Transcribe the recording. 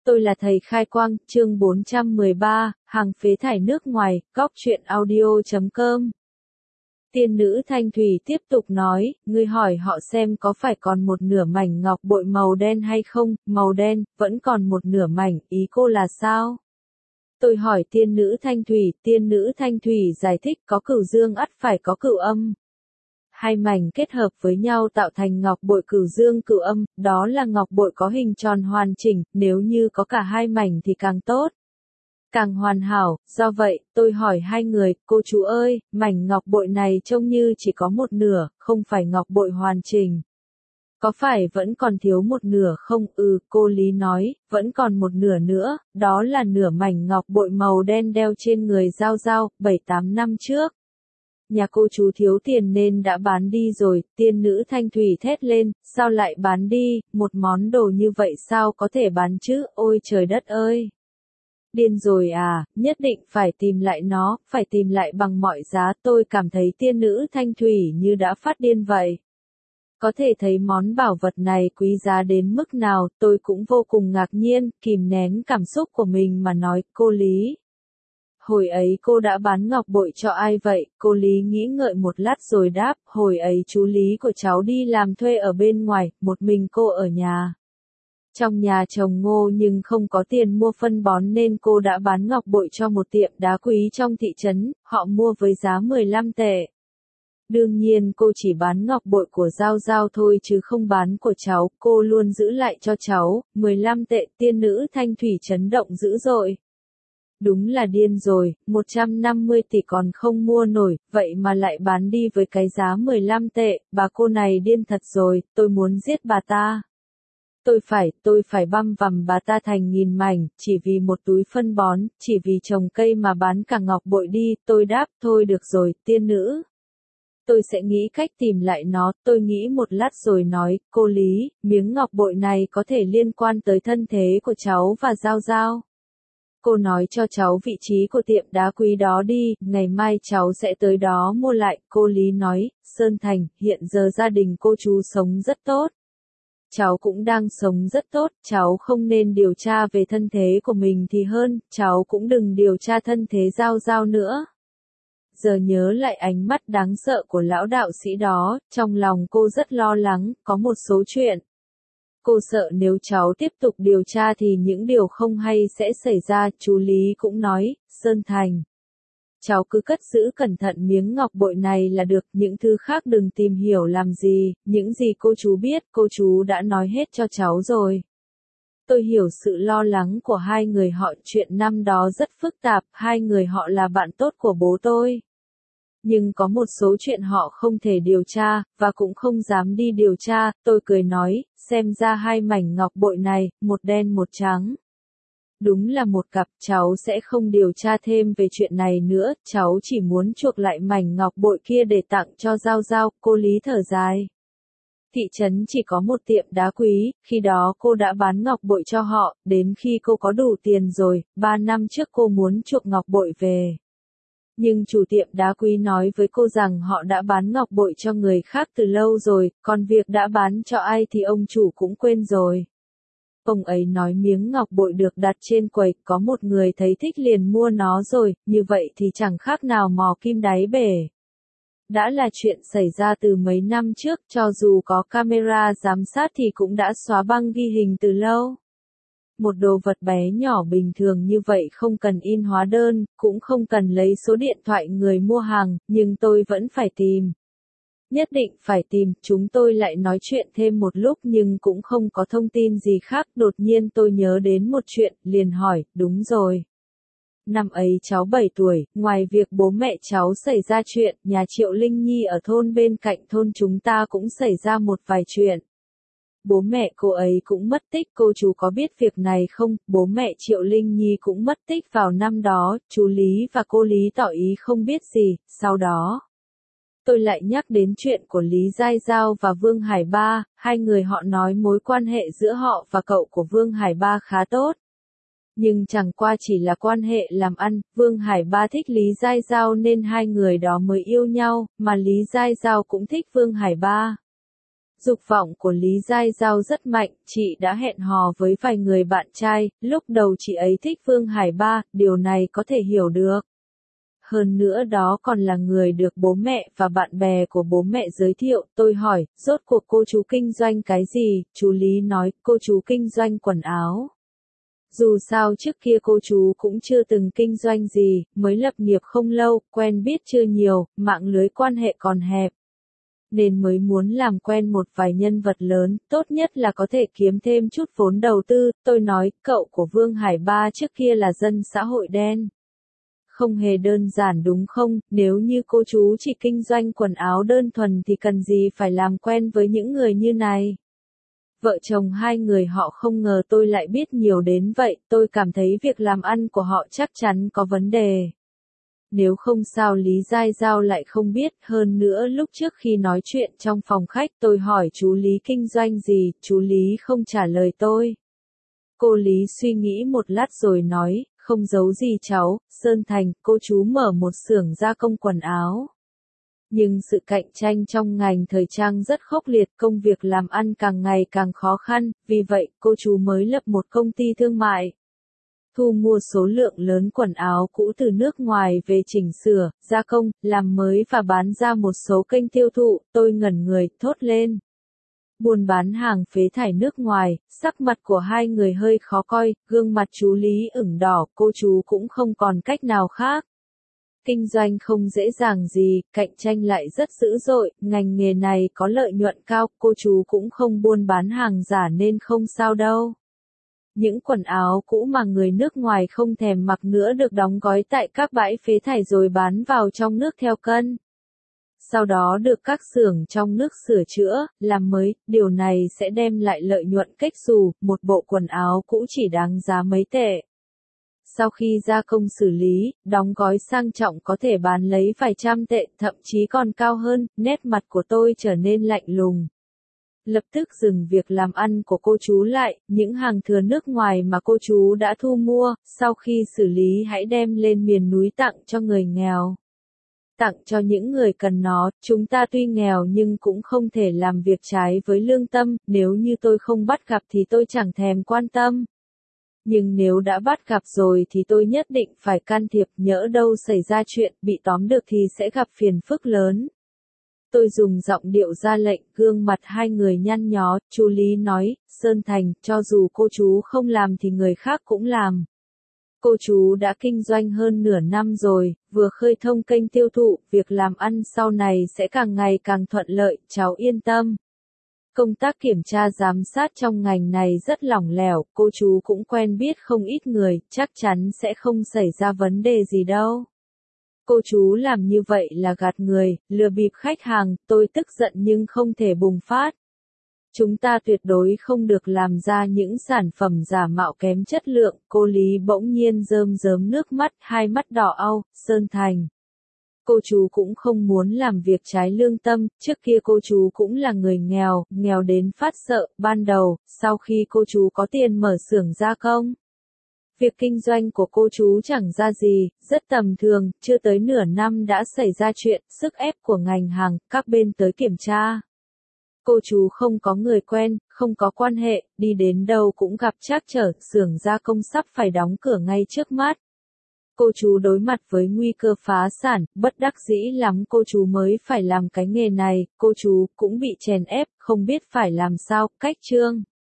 Tôi là thầy khai quang, chương 413, hàng phế thải nước ngoài, góc truyện audio.com. Tiên nữ Thanh Thủy tiếp tục nói, ngươi hỏi họ xem có phải còn một nửa mảnh ngọc bội màu đen hay không, màu đen, vẫn còn một nửa mảnh, ý cô là sao? Tôi hỏi tiên nữ Thanh Thủy giải thích có cửu dương ắt phải có cửu âm. Hai mảnh kết hợp với nhau tạo thành ngọc bội cửu dương cửu âm, đó là ngọc bội có hình tròn hoàn chỉnh, nếu như có cả hai mảnh thì càng tốt, càng hoàn hảo. Do vậy, tôi hỏi hai người, cô chú ơi, mảnh ngọc bội này trông như chỉ có một nửa, không phải ngọc bội hoàn chỉnh. Có phải vẫn còn thiếu một nửa không? Cô Lý nói, vẫn còn một nửa nữa, đó là nửa mảnh ngọc bội màu đen đeo trên người Giao Giao, 7-8 năm trước. Nhà cô chú thiếu tiền nên đã bán đi rồi. Tiên nữ Thanh Thủy thét lên, sao lại bán đi, một món đồ như vậy sao có thể bán chứ, ôi trời đất ơi. Điên rồi à, nhất định phải tìm lại nó, phải tìm lại bằng mọi giá. Tôi cảm thấy tiên nữ Thanh Thủy như đã phát điên vậy. Có thể thấy món bảo vật này quý giá đến mức nào, tôi cũng vô cùng ngạc nhiên, kìm nén cảm xúc của mình mà nói, cô Lý. Hồi ấy cô đã bán ngọc bội cho ai vậy? Cô Lý nghĩ ngợi một lát rồi đáp, hồi ấy chú Lý của cháu đi làm thuê ở bên ngoài, một mình cô ở nhà. Trong nhà trồng ngô nhưng không có tiền mua phân bón nên cô đã bán ngọc bội cho một tiệm đá quý trong thị trấn, họ mua với giá 15 tệ. Đương nhiên cô chỉ bán ngọc bội của Giao Giao thôi chứ không bán của cháu, cô luôn giữ lại cho cháu. 15 tệ. Tiên nữ Thanh Thủy chấn động dữ dội. Đúng là điên rồi, 150 tỷ còn không mua nổi, vậy mà lại bán đi với cái giá 15 tệ, bà cô này điên thật rồi, tôi muốn giết bà ta. Tôi phải băm vằm bà ta thành nghìn mảnh, chỉ vì một túi phân bón, chỉ vì trồng cây mà bán cả ngọc bội đi. Tôi đáp, thôi được rồi, tiên nữ. Tôi sẽ nghĩ cách tìm lại nó. Tôi nghĩ một lát rồi nói, cô Lý, miếng ngọc bội này có thể liên quan tới thân thế của cháu và Giao Giao. Cô nói cho cháu vị trí của tiệm đá quý đó đi, ngày mai cháu sẽ tới đó mua lại. Cô Lý nói, Sơn Thành, hiện giờ gia đình cô chú sống rất tốt. Cháu cũng đang sống rất tốt, cháu không nên điều tra về thân thế của mình thì hơn, cháu cũng đừng điều tra thân thế Giao Giao nữa. Giờ nhớ lại ánh mắt đáng sợ của lão đạo sĩ đó, trong lòng cô rất lo lắng, có một số chuyện. Cô sợ nếu cháu tiếp tục điều tra thì những điều không hay sẽ xảy ra. Chú Lý cũng nói, Sơn Thành. Cháu cứ cất giữ cẩn thận miếng ngọc bội này là được, những thứ khác đừng tìm hiểu làm gì, những gì cô chú biết, cô chú đã nói hết cho cháu rồi. Tôi hiểu sự lo lắng của hai người họ, chuyện năm đó rất phức tạp, hai người họ là bạn tốt của bố tôi. Nhưng có một số chuyện họ không thể điều tra, và cũng không dám đi điều tra. Tôi cười nói, xem ra hai mảnh ngọc bội này, một đen một trắng. Đúng là một cặp, cháu sẽ không điều tra thêm về chuyện này nữa, cháu chỉ muốn chuộc lại mảnh ngọc bội kia để tặng cho Giao Giao. Cô Lý thở dài. Thị trấn chỉ có một tiệm đá quý, khi đó cô đã bán ngọc bội cho họ, đến khi cô có đủ tiền rồi, 3 năm trước cô muốn chuộc ngọc bội về. Nhưng chủ tiệm đá quý nói với cô rằng họ đã bán ngọc bội cho người khác từ lâu rồi, còn việc đã bán cho ai thì ông chủ cũng quên rồi. Ông ấy nói miếng ngọc bội được đặt trên quầy, có một người thấy thích liền mua nó rồi, như vậy thì chẳng khác nào mò kim đáy bể. Đã là chuyện xảy ra từ mấy năm trước, cho dù có camera giám sát thì cũng đã xóa băng ghi hình từ lâu. Một đồ vật bé nhỏ bình thường như vậy không cần in hóa đơn, cũng không cần lấy số điện thoại người mua hàng, nhưng tôi vẫn phải tìm. Nhất định phải tìm. Chúng tôi lại nói chuyện thêm một lúc nhưng cũng không có thông tin gì khác. Đột nhiên tôi nhớ đến một chuyện, liền hỏi, đúng rồi. Năm ấy cháu 7 tuổi, ngoài việc bố mẹ cháu xảy ra chuyện, nhà Triệu Linh Nhi ở thôn bên cạnh thôn chúng ta cũng xảy ra một vài chuyện. Bố mẹ cô ấy cũng mất tích, cô chú có biết việc này không? Bố mẹ Triệu Linh Nhi cũng mất tích vào năm đó. Chú Lý và cô Lý tỏ ý không biết gì. Sau đó, tôi lại nhắc đến chuyện của Lý Giai Giao và Vương Hải Ba. Hai người họ nói mối quan hệ giữa họ và cậu của Vương Hải Ba khá tốt. Nhưng chẳng qua chỉ là quan hệ làm ăn. Vương Hải Ba thích Lý Giai Giao nên hai người đó mới yêu nhau, mà Lý Giai Giao cũng thích Vương Hải Ba. Dục vọng của Lý Giai Giao rất mạnh, chị đã hẹn hò với vài người bạn trai, lúc đầu chị ấy thích Vương Hải Ba, điều này có thể hiểu được. Hơn nữa đó còn là người được bố mẹ và bạn bè của bố mẹ giới thiệu, tôi hỏi, rốt cuộc cô chú kinh doanh cái gì, chú Lý nói, cô chú kinh doanh quần áo. Dù sao trước kia cô chú cũng chưa từng kinh doanh gì, mới lập nghiệp không lâu, quen biết chưa nhiều, mạng lưới quan hệ còn hẹp. Nên mới muốn làm quen một vài nhân vật lớn, tốt nhất là có thể kiếm thêm chút vốn đầu tư, tôi nói, cậu của Vương Hải Ba trước kia là dân xã hội đen. Không hề đơn giản đúng không, nếu như cô chú chỉ kinh doanh quần áo đơn thuần thì cần gì phải làm quen với những người như này. Vợ chồng hai người họ không ngờ tôi lại biết nhiều đến vậy, tôi cảm thấy việc làm ăn của họ chắc chắn có vấn đề. Nếu không sao Lý Giai Giao lại không biết, hơn nữa lúc trước khi nói chuyện trong phòng khách tôi hỏi chú Lý kinh doanh gì, chú Lý không trả lời tôi. Cô Lý suy nghĩ một lát rồi nói, không giấu gì cháu, Sơn Thành, cô chú mở một xưởng gia công quần áo. Nhưng sự cạnh tranh trong ngành thời trang rất khốc liệt, công việc làm ăn càng ngày càng khó khăn, vì vậy cô chú mới lập một công ty thương mại. Thu mua số lượng lớn quần áo cũ từ nước ngoài về chỉnh sửa, gia công, làm mới và bán ra một số kênh tiêu thụ, tôi ngẩn người, thốt lên. Buôn bán hàng phế thải nước ngoài, sắc mặt của hai người hơi khó coi, gương mặt chú Lý ửng đỏ, cô chú cũng không còn cách nào khác. Kinh doanh không dễ dàng gì, cạnh tranh lại rất dữ dội, ngành nghề này có lợi nhuận cao, cô chú cũng không buôn bán hàng giả nên không sao đâu. Những quần áo cũ mà người nước ngoài không thèm mặc nữa được đóng gói tại các bãi phế thải rồi bán vào trong nước theo cân. Sau đó được các xưởng trong nước sửa chữa, làm mới, điều này sẽ đem lại lợi nhuận cách xù, một bộ quần áo cũ chỉ đáng giá mấy tệ. Sau khi gia công xử lý, đóng gói sang trọng có thể bán lấy vài trăm tệ, thậm chí còn cao hơn, nét mặt của tôi trở nên lạnh lùng. Lập tức dừng việc làm ăn của cô chú lại, những hàng thừa nước ngoài mà cô chú đã thu mua, sau khi xử lý hãy đem lên miền núi tặng cho người nghèo. Tặng cho những người cần nó, chúng ta tuy nghèo nhưng cũng không thể làm việc trái với lương tâm, nếu như tôi không bắt gặp thì tôi chẳng thèm quan tâm. Nhưng nếu đã bắt gặp rồi thì tôi nhất định phải can thiệp, nhỡ đâu xảy ra chuyện, bị tóm được thì sẽ gặp phiền phức lớn. Tôi dùng giọng điệu ra lệnh, gương mặt hai người nhăn nhó, chú Lý nói, Sơn Thành, cho dù cô chú không làm thì người khác cũng làm. Cô chú đã kinh doanh hơn nửa năm rồi, vừa khơi thông kênh tiêu thụ, việc làm ăn sau này sẽ càng ngày càng thuận lợi, cháu yên tâm. Công tác kiểm tra giám sát trong ngành này rất lỏng lẻo, cô chú cũng quen biết không ít người, chắc chắn sẽ không xảy ra vấn đề gì đâu. Cô chú làm như vậy là gạt người, lừa bịp khách hàng, tôi tức giận nhưng không thể bùng phát. Chúng ta tuyệt đối không được làm ra những sản phẩm giả mạo kém chất lượng, cô Lý bỗng nhiên rơm rớm nước mắt, hai mắt đỏ au, Sơn Thành. Cô chú cũng không muốn làm việc trái lương tâm, trước kia cô chú cũng là người nghèo, nghèo đến phát sợ, ban đầu, sau khi cô chú có tiền mở xưởng gia công. Việc kinh doanh của cô chú chẳng ra gì, rất tầm thường, chưa tới nửa năm đã xảy ra chuyện, sức ép của ngành hàng, các bên tới kiểm tra. Cô chú không có người quen, không có quan hệ, đi đến đâu cũng gặp trắc trở, xưởng gia công sắp phải đóng cửa ngay trước mắt. Cô chú đối mặt với nguy cơ phá sản, bất đắc dĩ lắm cô chú mới phải làm cái nghề này, cô chú cũng bị chèn ép, không biết phải làm sao, cách chương.